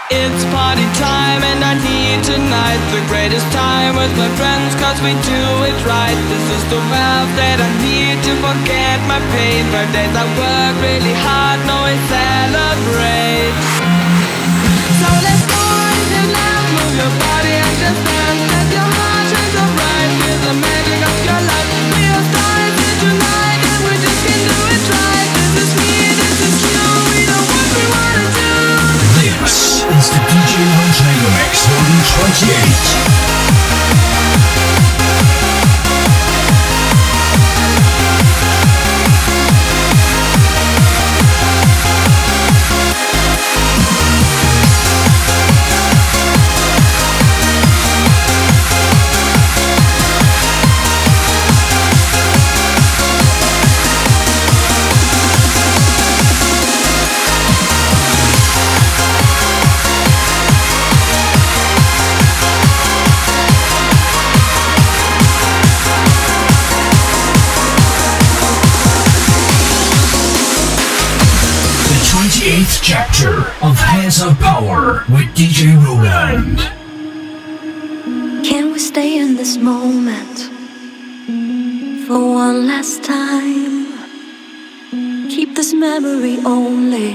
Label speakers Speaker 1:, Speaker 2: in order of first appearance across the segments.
Speaker 1: It's party time and I need tonight the greatest time with my friends, cause we do it right. This is the wealth that I need to forget my pain. For days I work really hard, no we celebrate. So let's go and now move your body and just dance. Let your heart shine so bright with the magic of your love. We are stars here tonight and we just can do it right. This is me, this is you, we know what we wanna do.
Speaker 2: This is the DJ Montego Mix Volume 28. Eighth chapter of Hands of Power with DJ Roland.
Speaker 3: Can we stay in this moment for one last time? Keep this memory only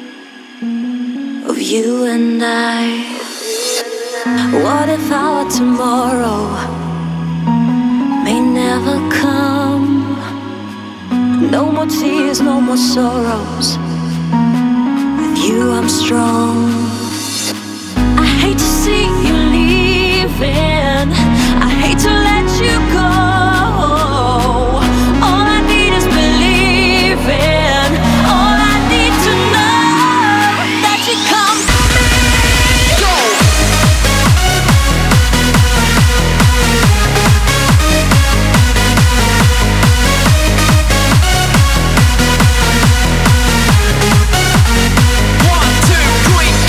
Speaker 3: of you and I. What if our tomorrow may never come? No more tears, no more sorrows. You, I'm strong. I hate to see you leaving. I hate to let you go. All I need is believing. All I need to know that you come to me. Go.
Speaker 1: One, two, three.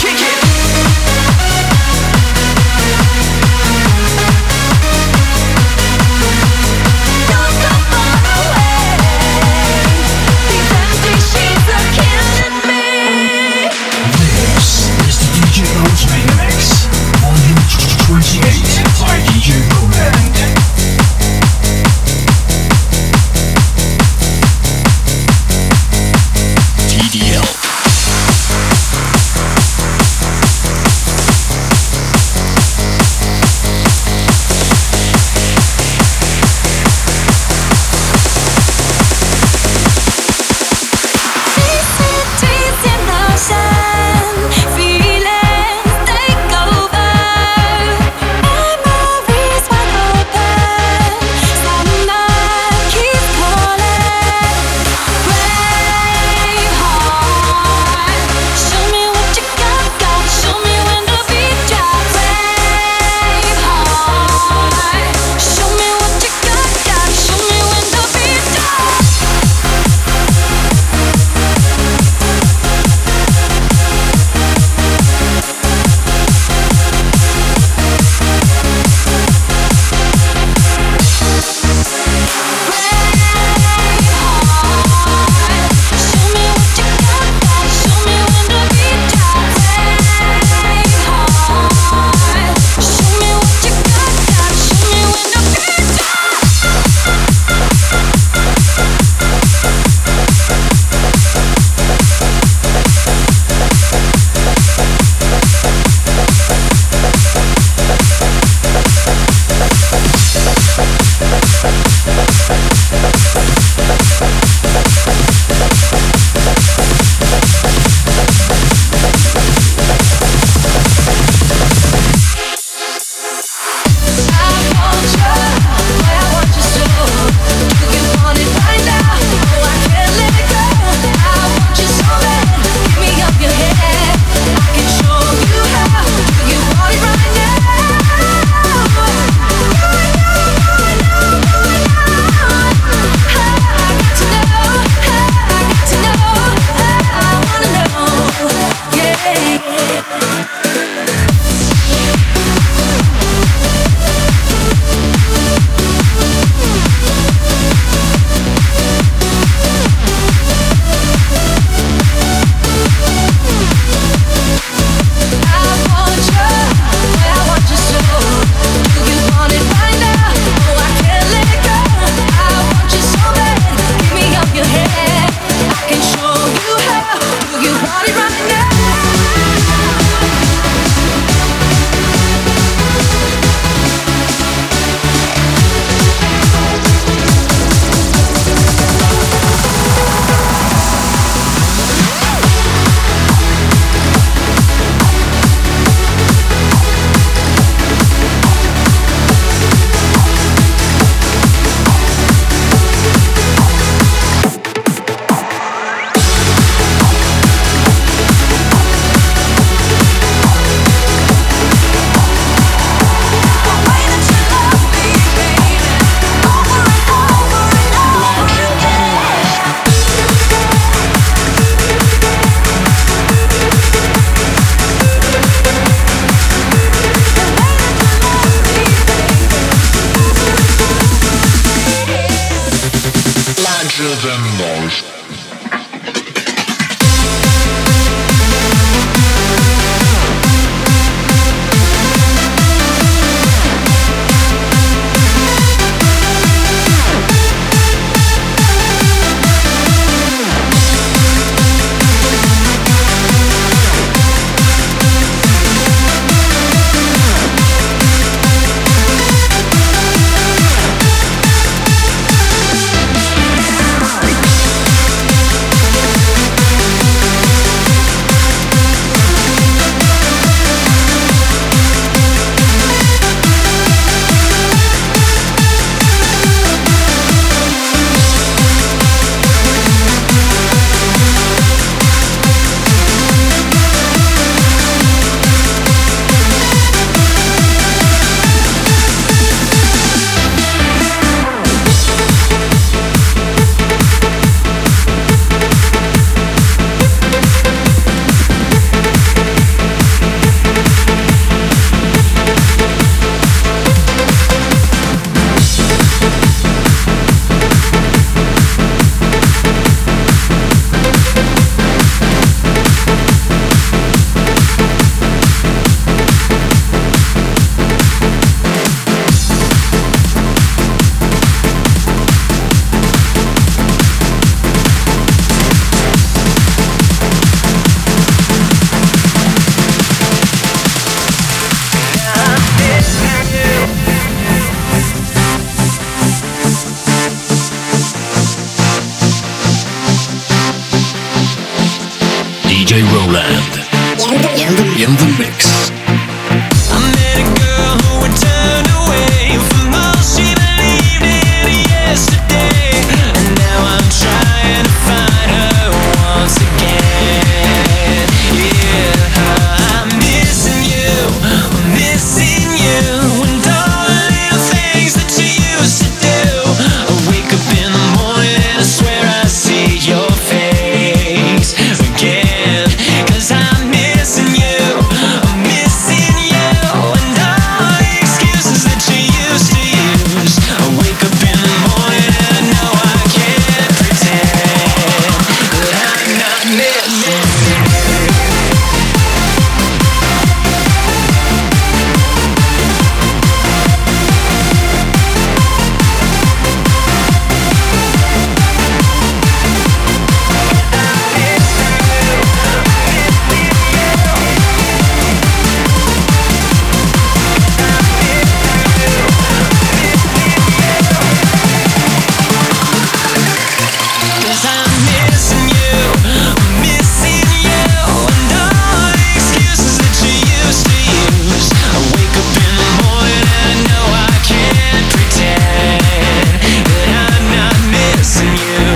Speaker 2: in the mix.
Speaker 1: I met a girl who would turn away from all she believed in yesterday, and now I'm trying to find her once again. Yeah, I'm missing you, and all the little things that you used to do. I wake up in the morning and I swear I see your face again, 'cause I'm missing you, and all the excuses that you used to use. I wake up in the morning and I know I can't pretend that I'm not missing you. Cause I'm missing you, and all the excuses that you used to use. I wake up in the morning and I know I can't pretend that I'm not missing you.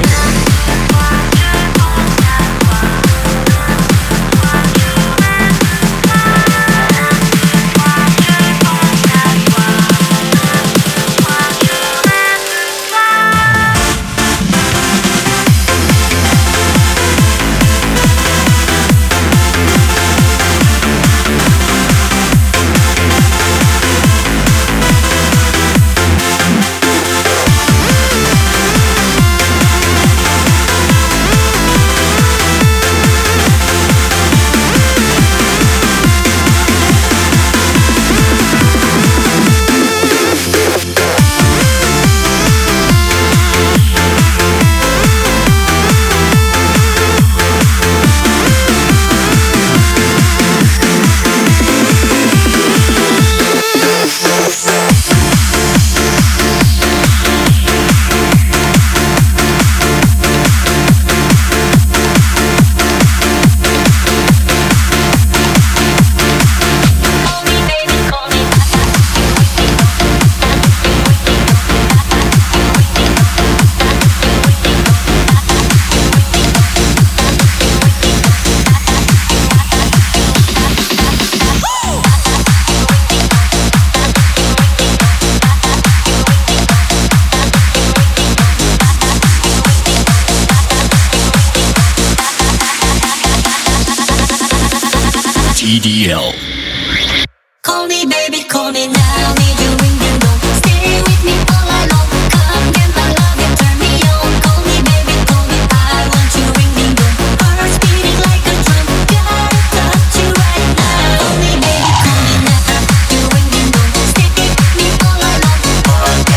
Speaker 2: TDL.
Speaker 3: Call me baby, call me now. Need you ring ding dong. Stay with me all night long. Come get my love and turn me on. Call me baby, call me. I want you ring ding dong. Heart beating like a drum. Gotta touch you right now. Call me baby, call me now. You ring ding dong. Stay with me all night long. Call me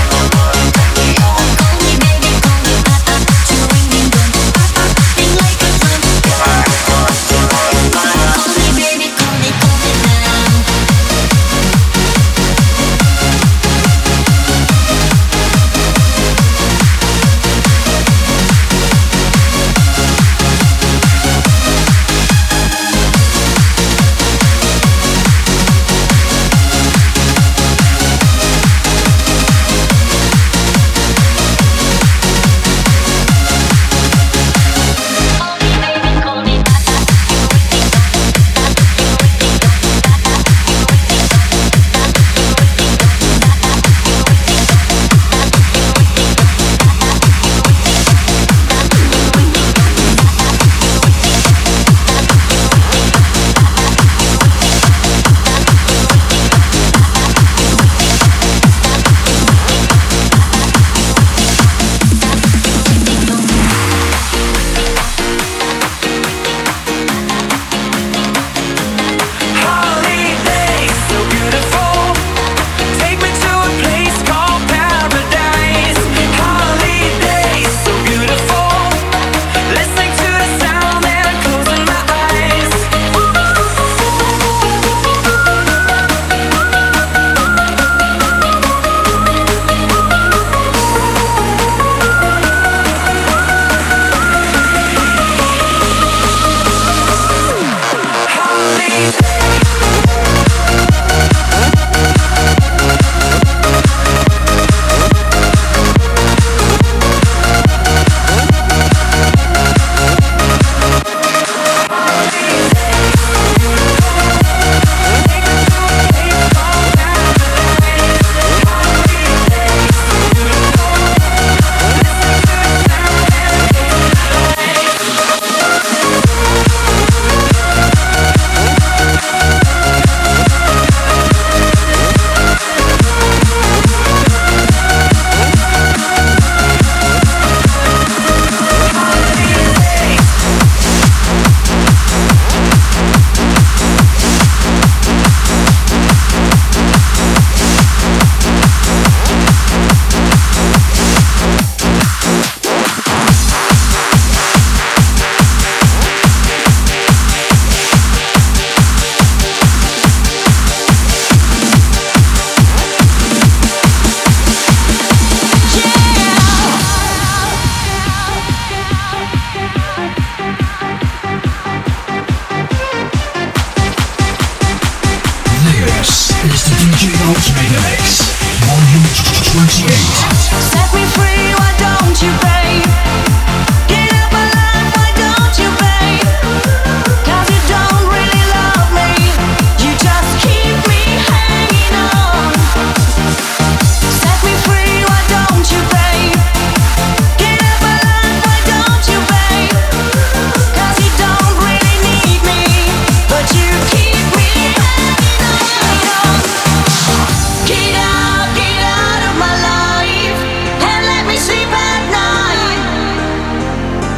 Speaker 3: baby, call me. I want you ring ding dong. Heart beating like a drum. Call me baby, call me now.
Speaker 2: DJ Rose Megamix, Volume 28.
Speaker 3: Set me free, why don't you, babe? Get up alive, why don't you, babe? 'Cause you don't really love me, you just keep me hanging on. Set me free, why don't you, babe? Get up alive, why don't you, babe? 'Cause you don't really need me, but you keep me hanging on. Get out of my life and let me sleep at night.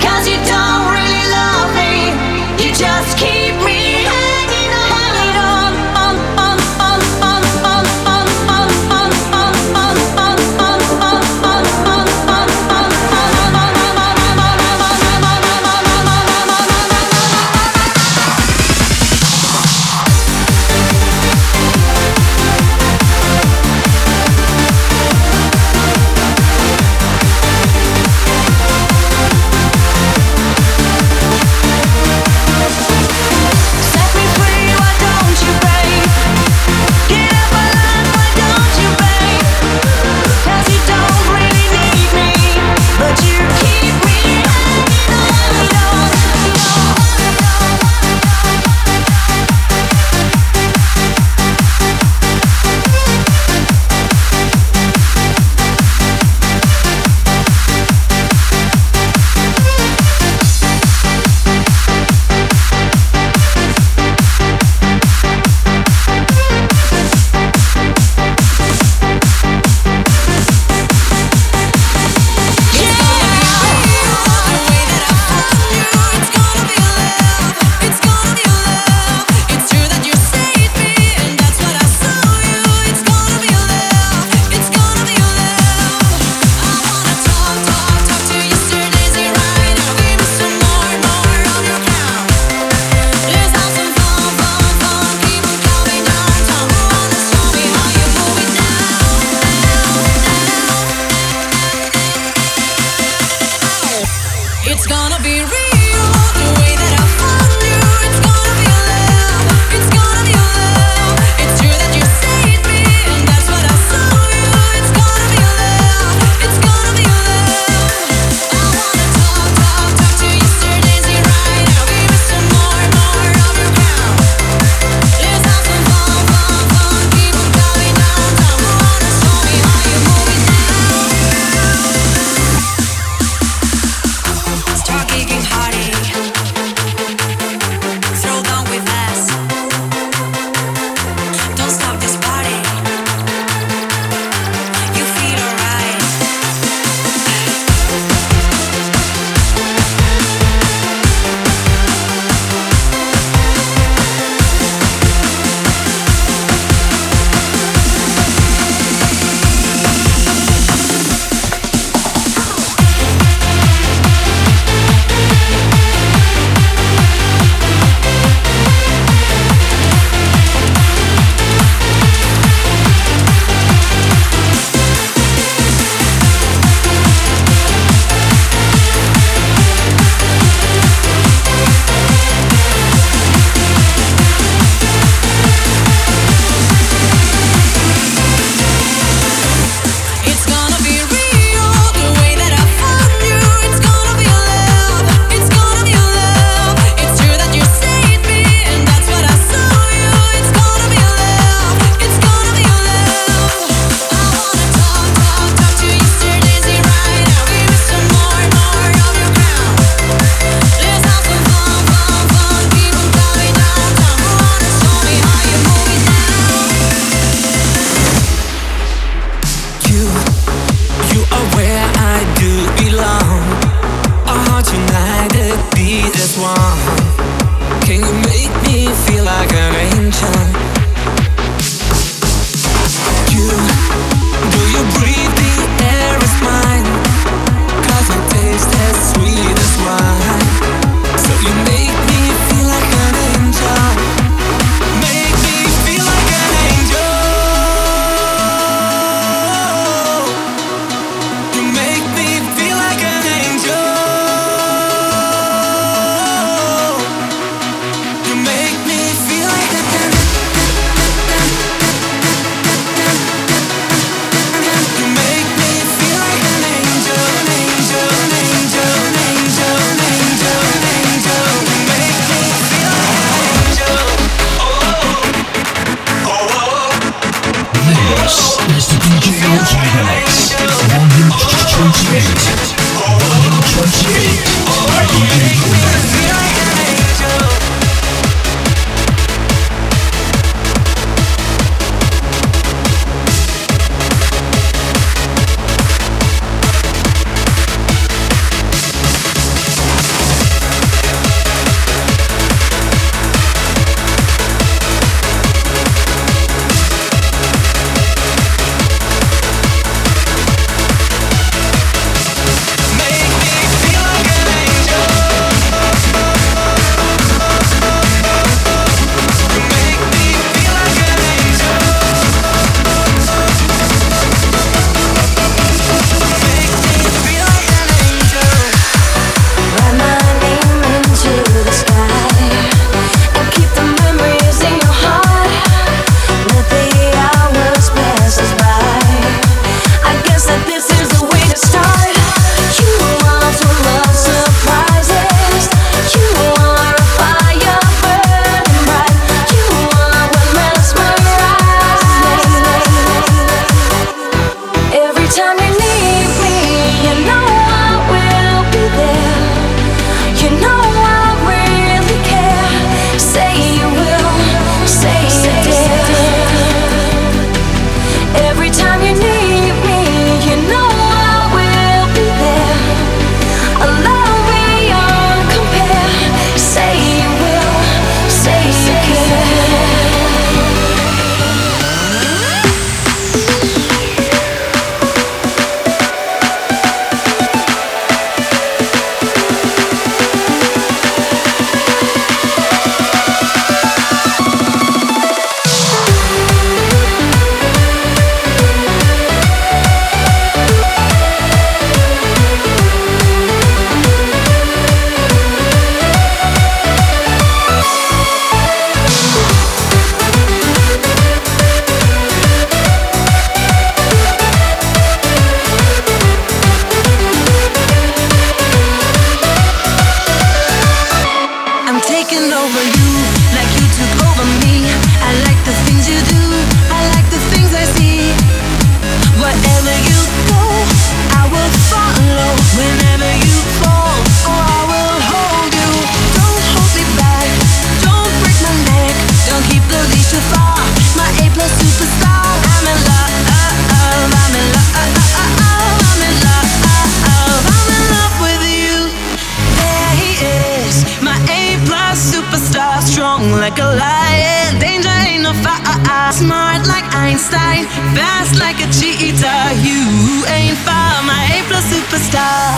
Speaker 1: like a lion. Danger ain't no fire. Smart like Einstein, fast like a cheetah. You ain't far, my A+ superstar.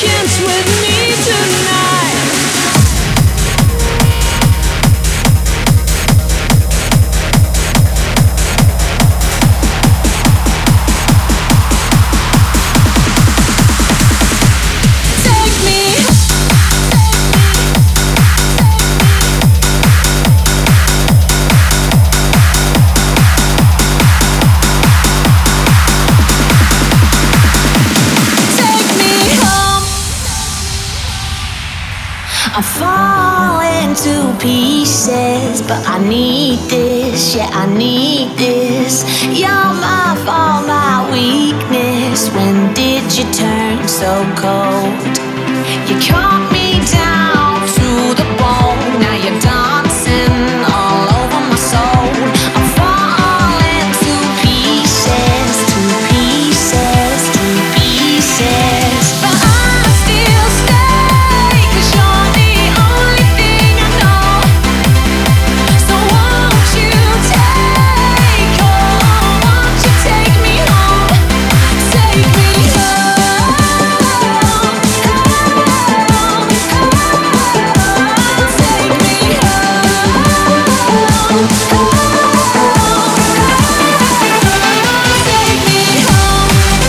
Speaker 4: chance with me tonight. Take me. I'm falling to pieces, but I need this, yeah, I need this. You're my fault, my weakness. When did you turn so cold? You cut me down to the bone. Now you're dancing all over my soul. I'm falling to pieces, to pieces, to pieces. But I still stay, 'cause you're the only thing I know. So won't you take, oh, won't you take me home? Take me home, home, home. Take me home, home, take me home.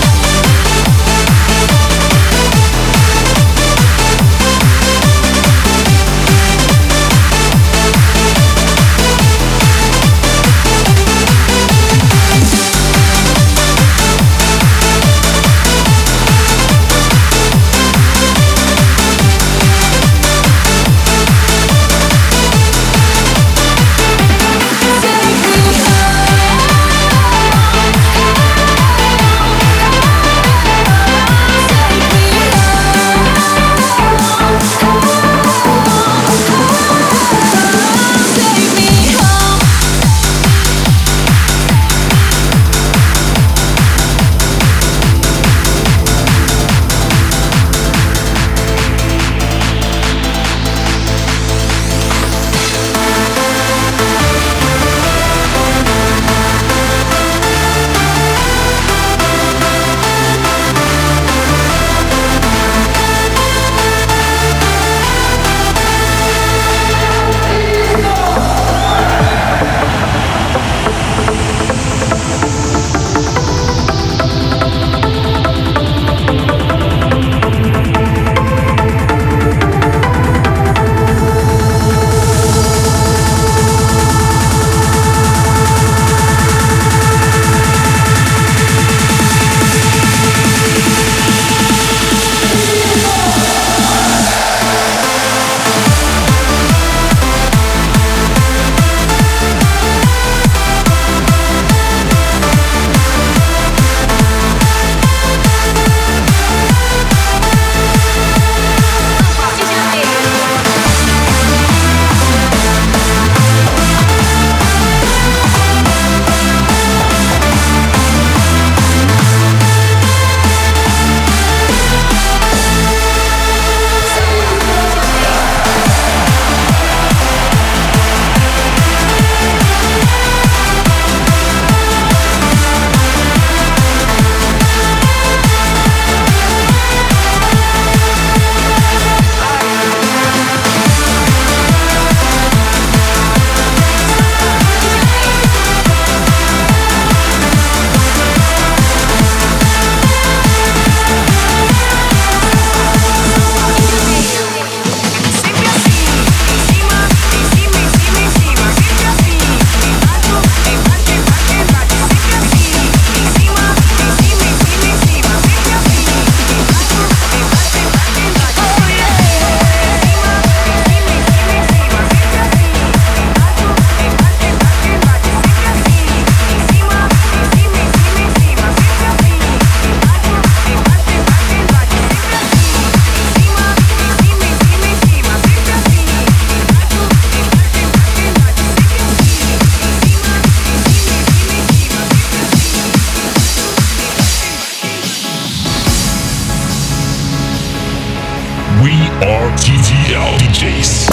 Speaker 2: RTTL DJs.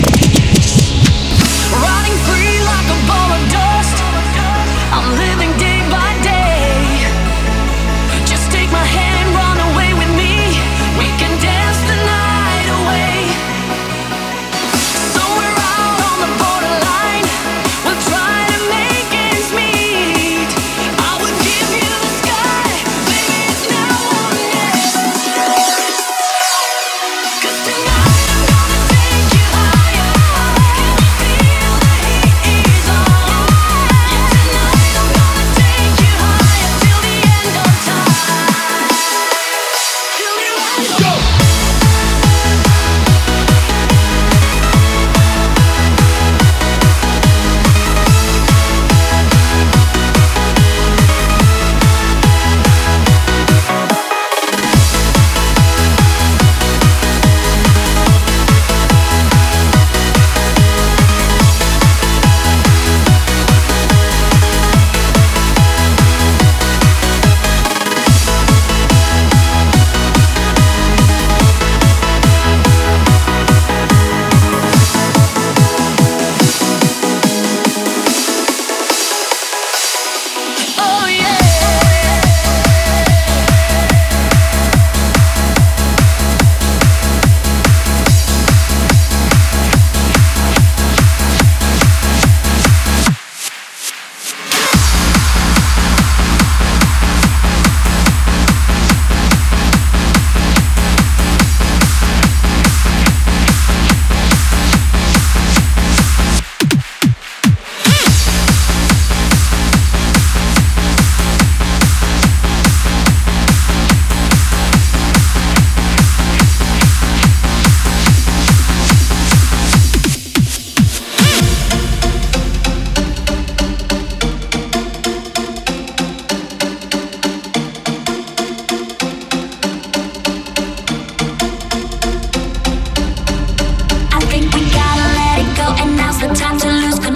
Speaker 4: Running free like a ball of dust. I'm living day by day. Just take my hand, run away with me. We can dance the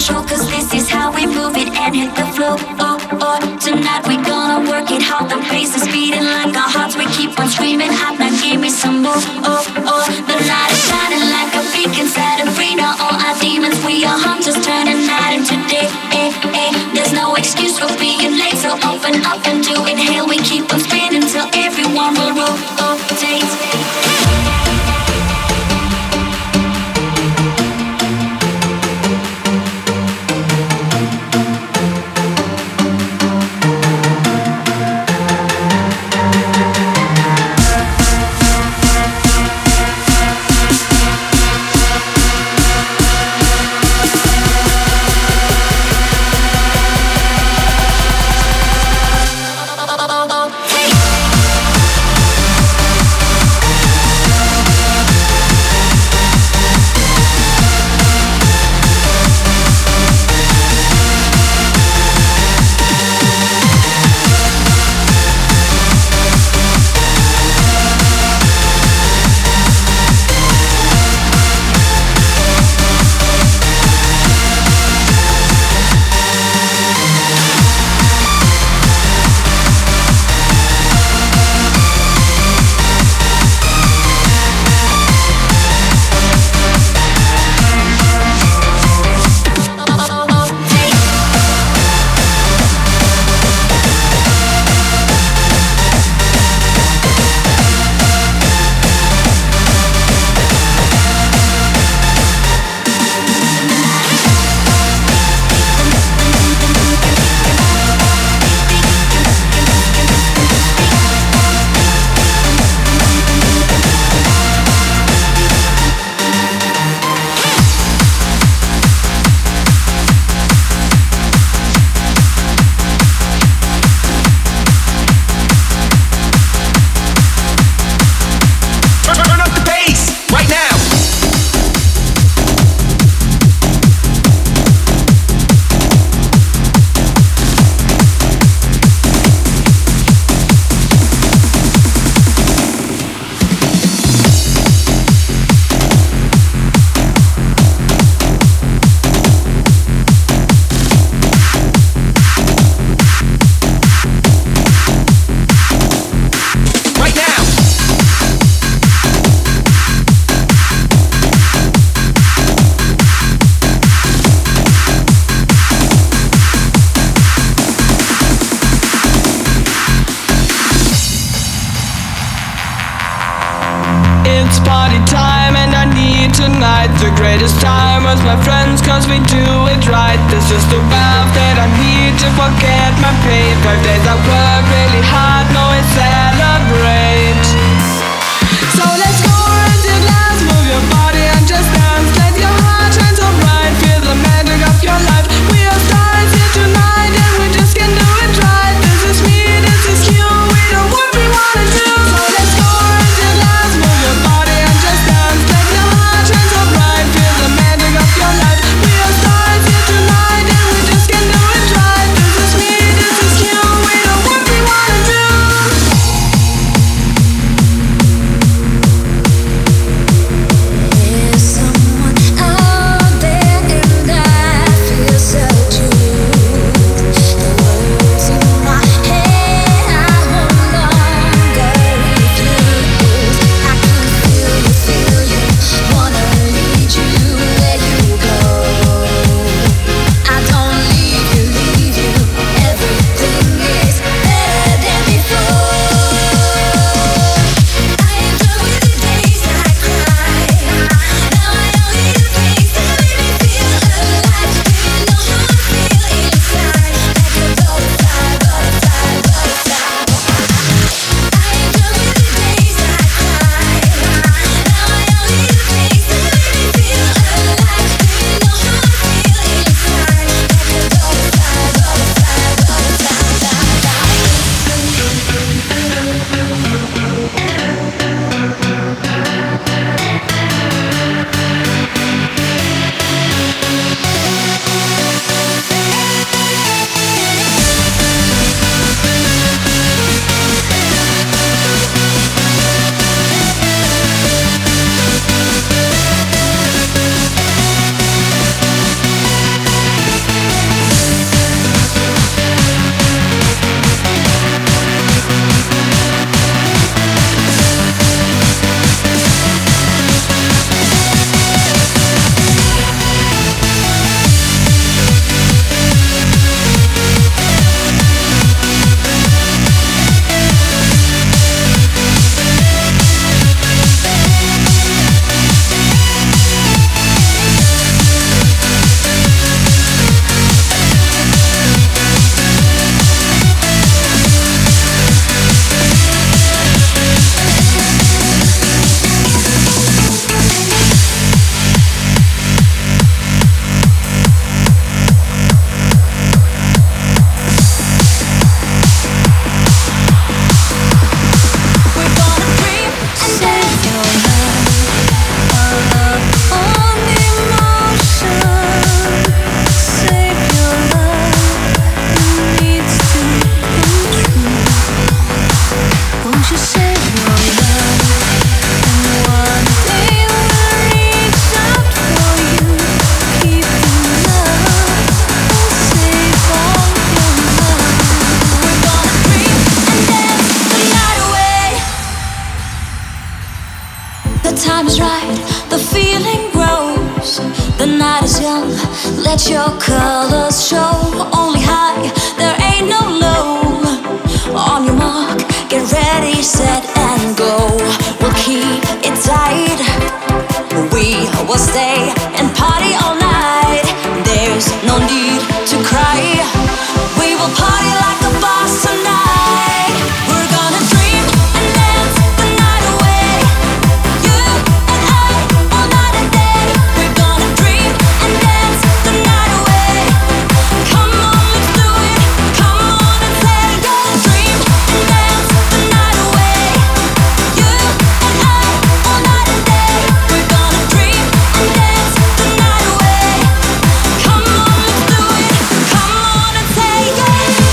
Speaker 3: show, cause this is how we move it and hit the floor. Oh, oh, tonight we gonna work it hard. The pace is beating like our hearts. We keep on screaming out, now give me some more. Oh, oh, the light is shining like a beacon inside arena. All our demons, we are hunters, turning night into day. There's no excuse for being late, so open up and do inhale. We keep on spinning till everyone will rotate.
Speaker 1: It's party time and I need tonight the greatest time with my friends, cause we do it right. This is the vibe that I need to forget my pain. 5 days I work really hard, now we celebrate. So let's go and do glass, move your body and just dance. Let your heart shine so bright, feel the magic of your life. We are stars here tonight and we just can do it right. This is me, this is you, we know what we wanna do. So let's go and do glass, move your body and just dance. Let your heart shine so bright, feel the magic of your life. We are stars here tonight and we just can do it right. This is me, this is you, we know what we wanna do.
Speaker 4: The time is right, the feeling grows. The night is young, let your colors show. Only high, there ain't no low. On your mark, get ready, set and go. We'll keep it tight. We will stay and party all night. There's no need to cry. We will party like a boss tonight. We're gonna dream and dance the night away. You and I, all night and day. We're gonna dream and dance the night away. Come on, let's do it. Come on and say, gonna dream and dance the night away. You and I, all night and day. We're gonna dream and dance the night away. Come on, let's do it. Come on and say, yeah.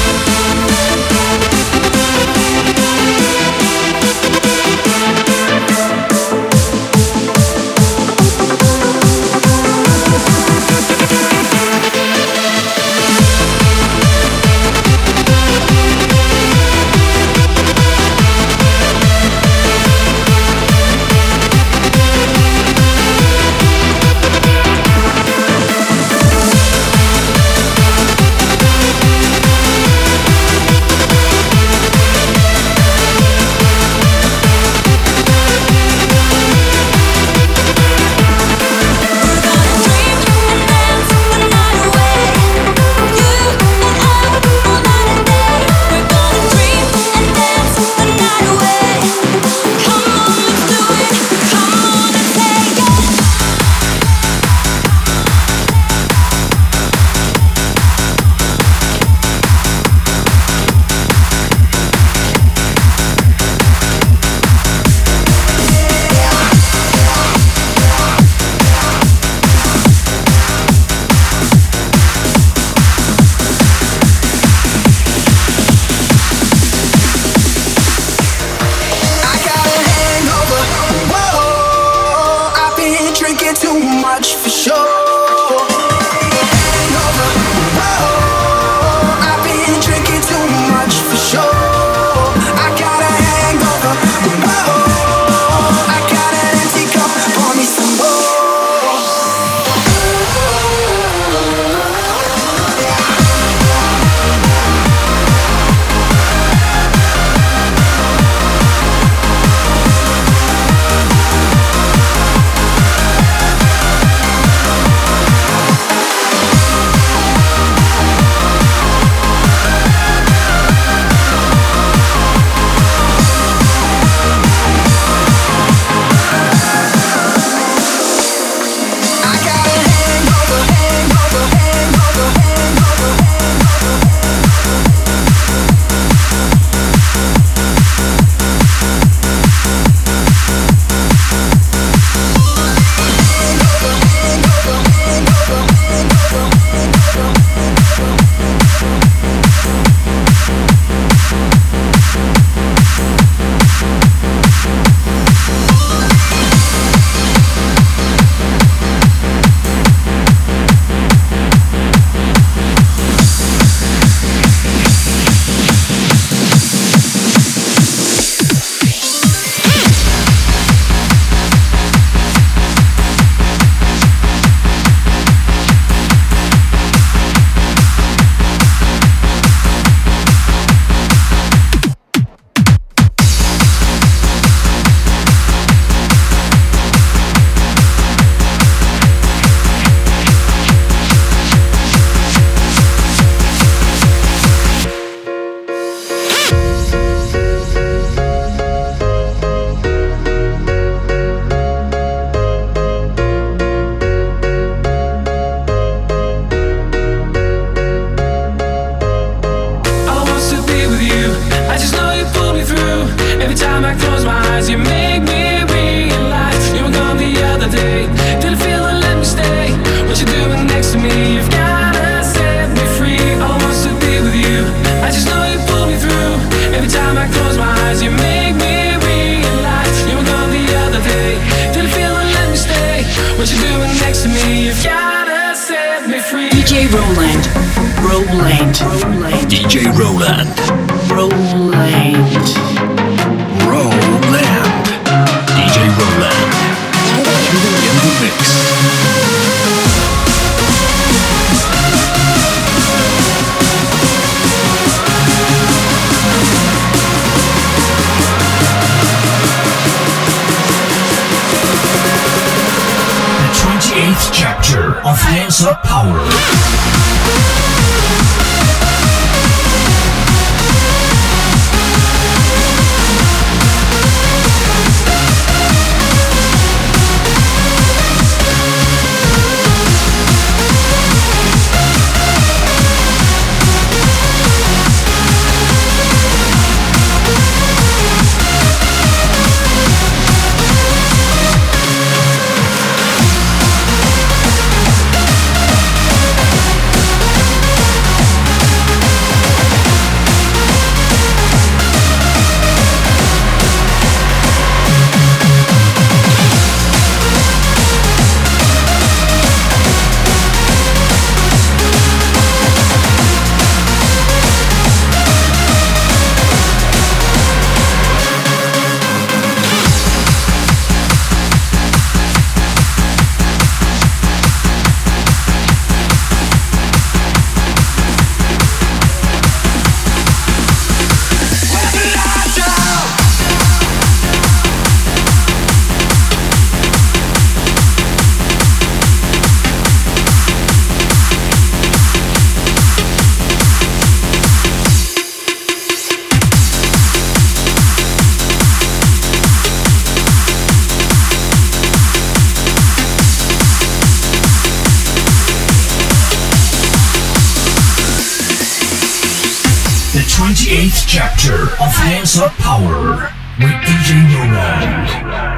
Speaker 2: DJ Roland. Roland. DJ Roland. Roland. Roland. DJ Roland. 28th chapter of Hands Up Power. The 28th chapter of Hands Up Power with DJ Roland.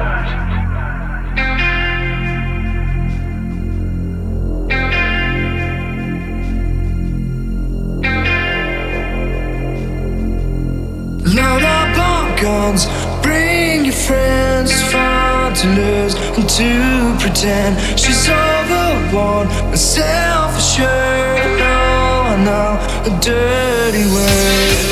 Speaker 1: Load up on guns, bring your friends. It's fun to lose and to pretend she's overworn and self-assured. No, I know a dirty word.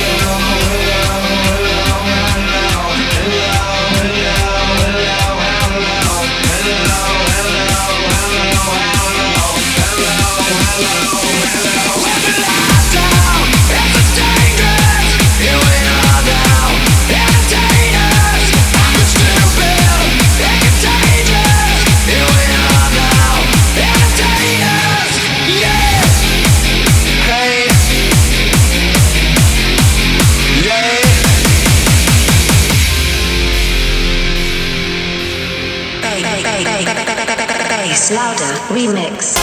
Speaker 4: Louder remix.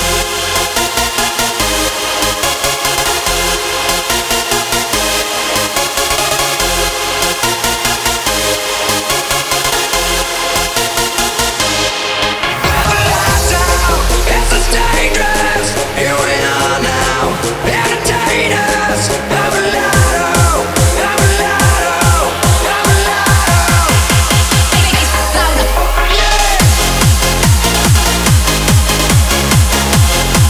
Speaker 3: Louder.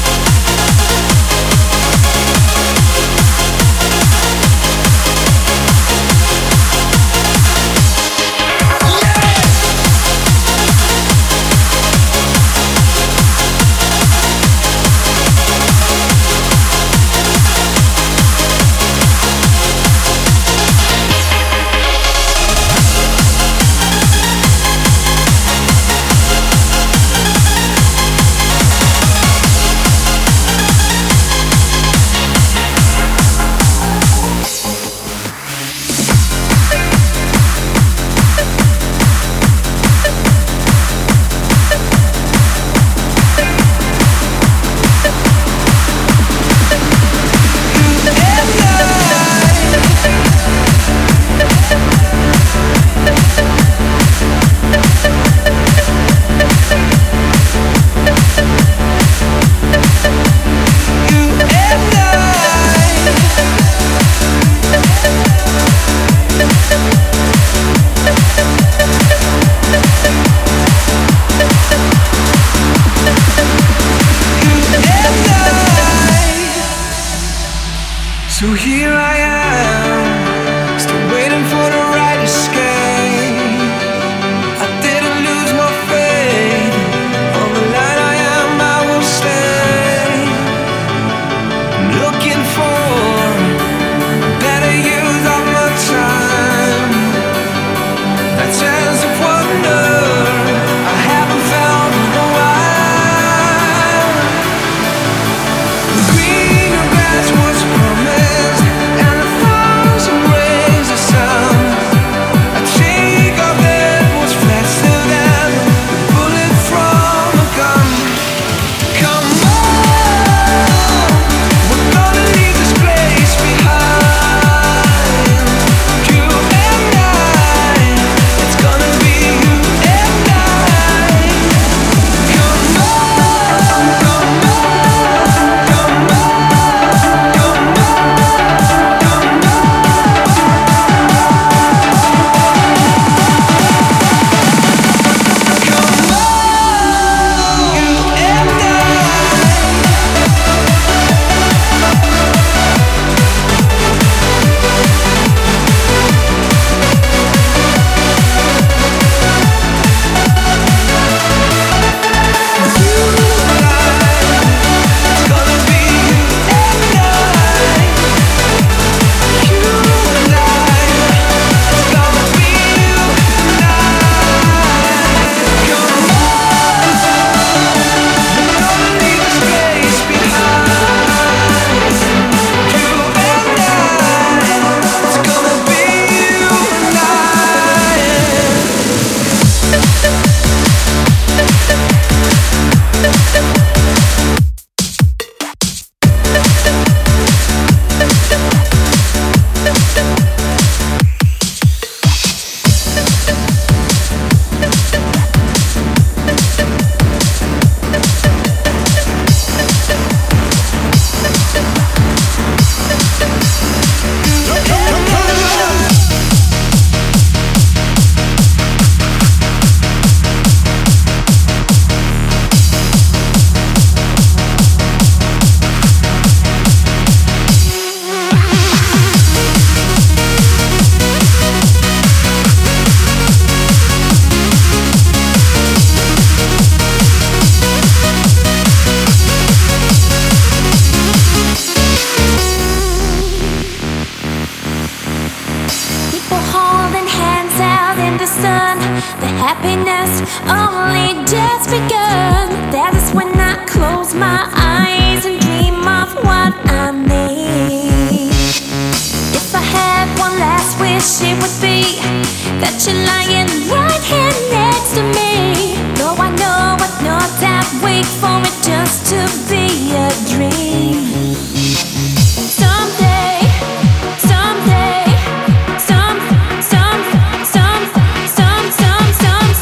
Speaker 4: wait for it just to be a dream. Someday, someday, some, some, some, some, some, some,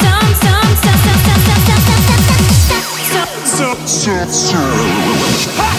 Speaker 4: some, some.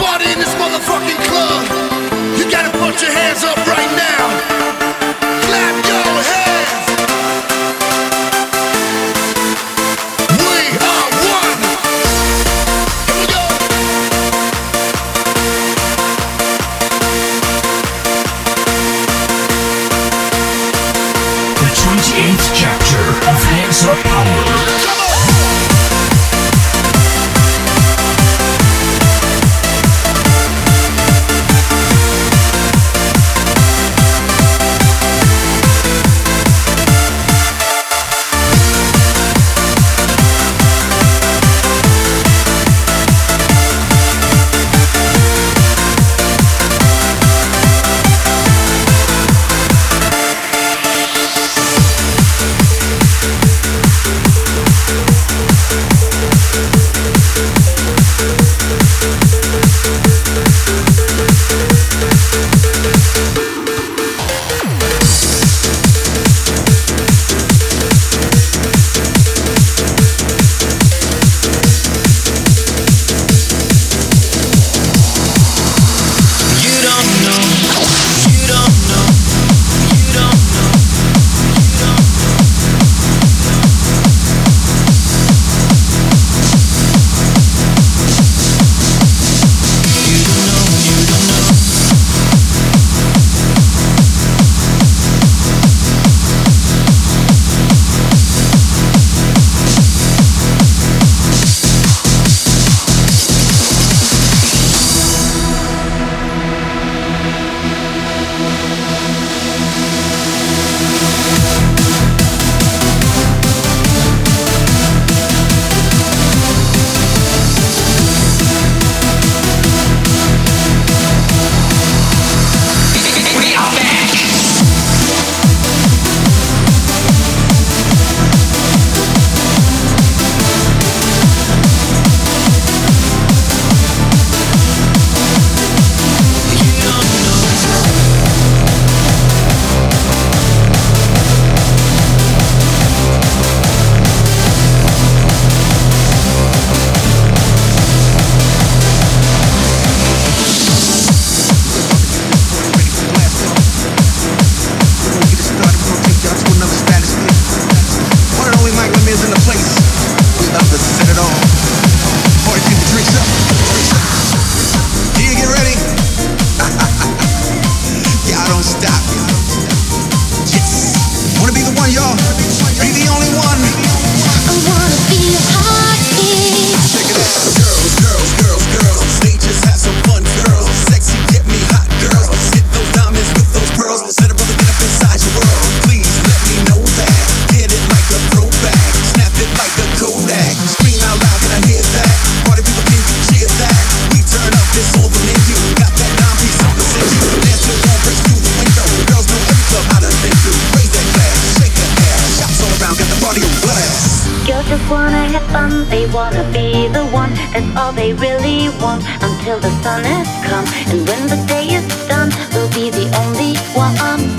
Speaker 5: Everybody in this motherfucking club, you gotta put your hands up right now. Clap your hands. We are one. Here we go.
Speaker 2: The 28th chapter of Hands Up Power.
Speaker 5: Come on.
Speaker 3: Until the sun has come, and when the day is done, we'll be the only one.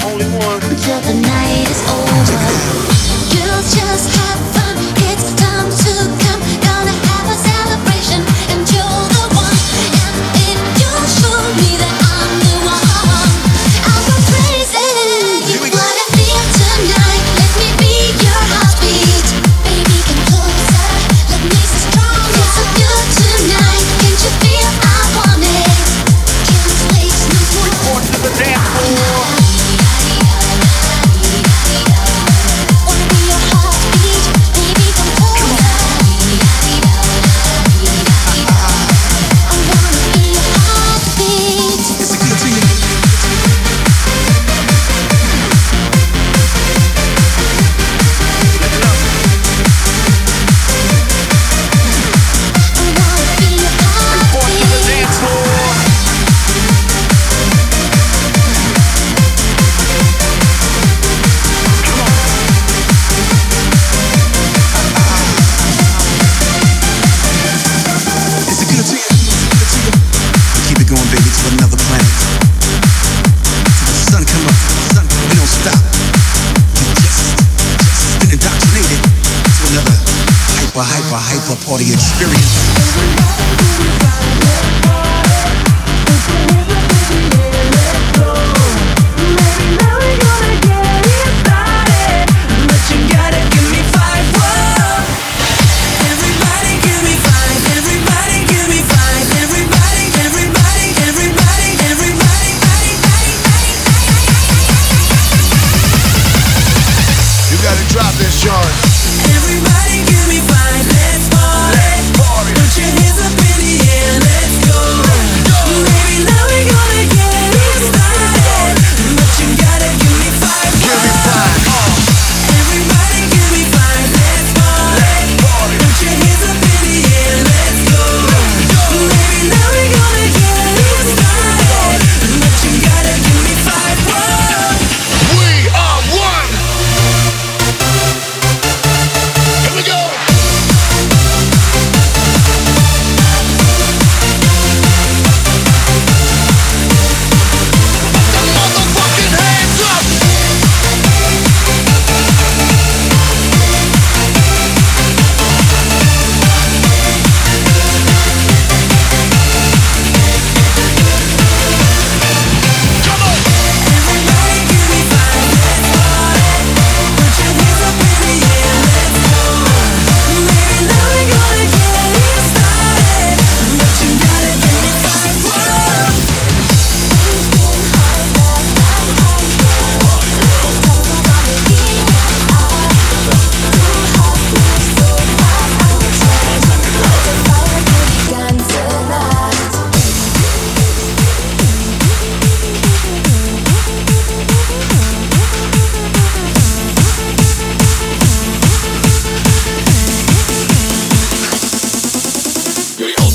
Speaker 3: Until the night is over. Girls, just have fun. It's time to come. Gonna have a celebration, and you're the one. And if you show me that I'm the one, I'll go crazy. What I feel tonight, let me be your heartbeat. Baby, come closer, let me stay stronger. So good tonight, can't you feel I want it? Can't wait no more.
Speaker 5: Report to the dance floor.
Speaker 3: Wanna be your heartbeat, baby, come closer. I wanna be your heartbeat.
Speaker 5: It's a good thing.
Speaker 3: I wanna be your
Speaker 5: Report to the
Speaker 3: heartbeat.
Speaker 5: dance floor. It's a good thing. Keep it going, baby, to another planet. Till the sun come up, we don't stop. We just been indoctrinated to another hyper party experience.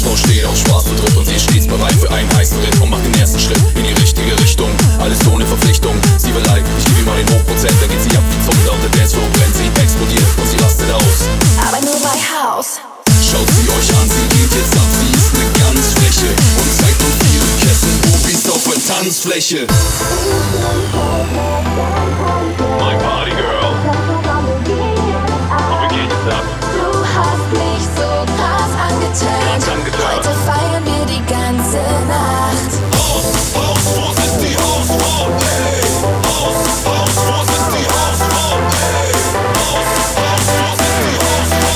Speaker 6: Frau steht auf Spaß und Druck und sie ist stets bereit für einen heißen Ritt und macht den ersten Schritt in die richtige Richtung. Alles ohne Verpflichtung, sie will live, ich gebe ihr mal den Hochprozent, dann geht sie ab wie Zunder und der Dancefloor brennt, sie explodiert und sie rastet aus.
Speaker 4: Aber nur bei Haus.
Speaker 6: Schaut sie euch an, sie geht jetzt ab, sie ist ne ganz freche und zeigt uns ihre Kessen Bubis auf der Tanzfläche. My party girl. Wie geht es ab?
Speaker 4: Du hast mich so krass angeturnt. Heute feiern wir die ganze Nacht.
Speaker 6: Haus, wo ist die Hausfrau? Hey! Haus, wo ist die Hausfrau? Hey! Haus, wo ist die Hausfrau?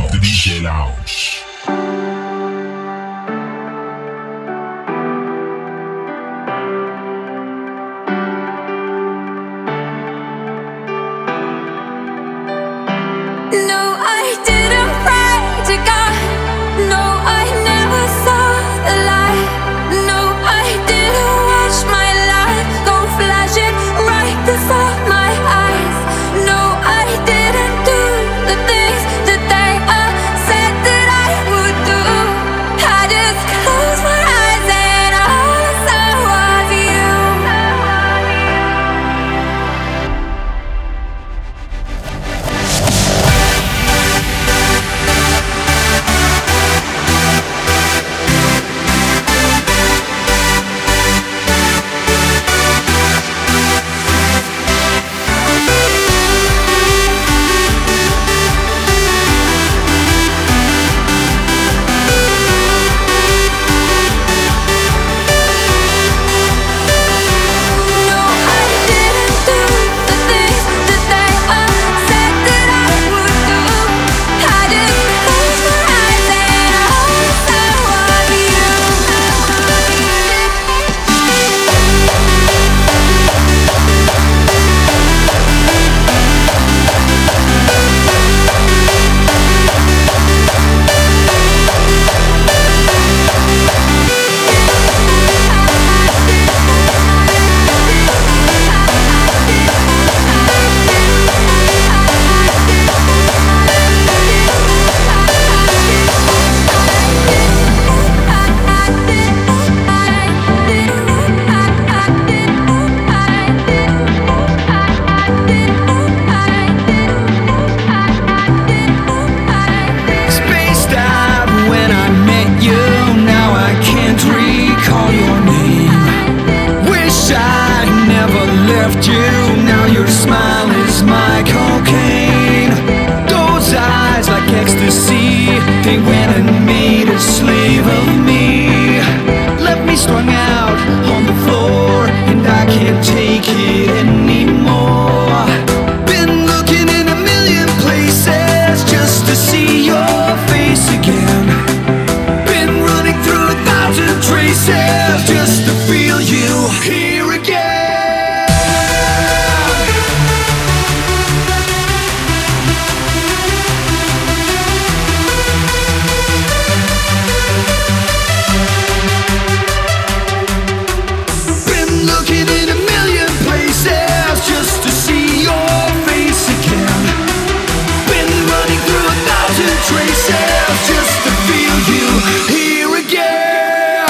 Speaker 2: of the DJ Lounge.
Speaker 3: No, I didn't pray to God. No, I never saw the light. No, I didn't watch my life go flashing right before my eyes. No, I didn't do the things that they said that I would do. I just closed my eyes and all I saw was you. No, I didn't do the things that they said that I would do. I just closed my eyes and all I saw was you.
Speaker 1: Spaced out when I met you. Now I can't recall your name. Wish I never left you. Now your smile is my cocaine. Those eyes like ecstasy, they went and made a slave of me. Left me strung out on the floor, and I can't take it anymore. Been looking in a million places just to see your face again. Been running through 1,000 traces just to feel you here again. Been looking in a million places just to see your face again. Been running through 1,000 traces just to feel you here again.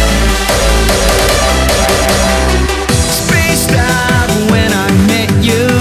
Speaker 1: Spaced out when I met you.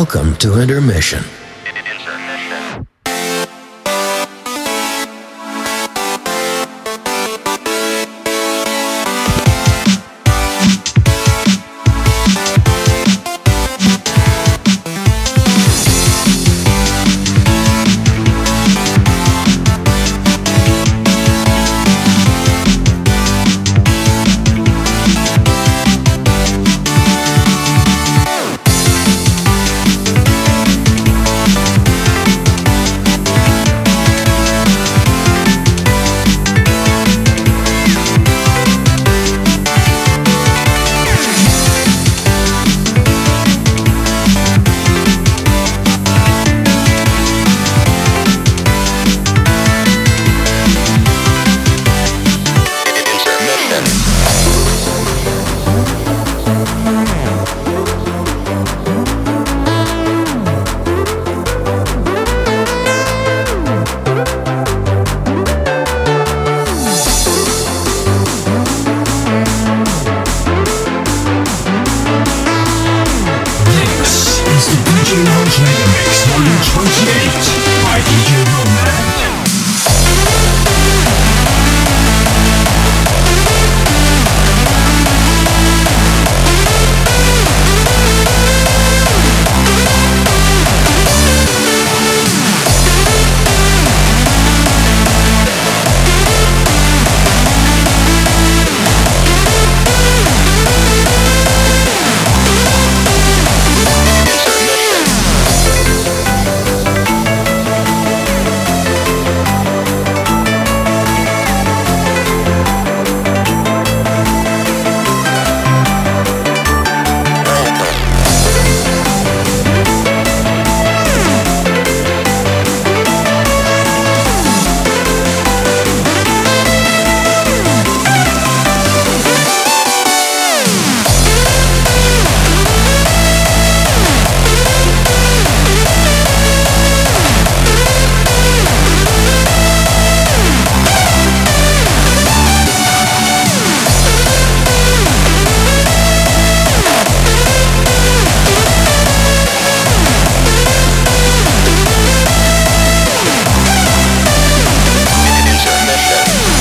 Speaker 2: Welcome to Intermission.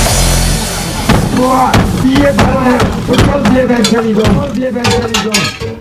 Speaker 7: Bien, bien, bien, bien, bien, bien, bien, bien, bien, bien, bien, bien, bien,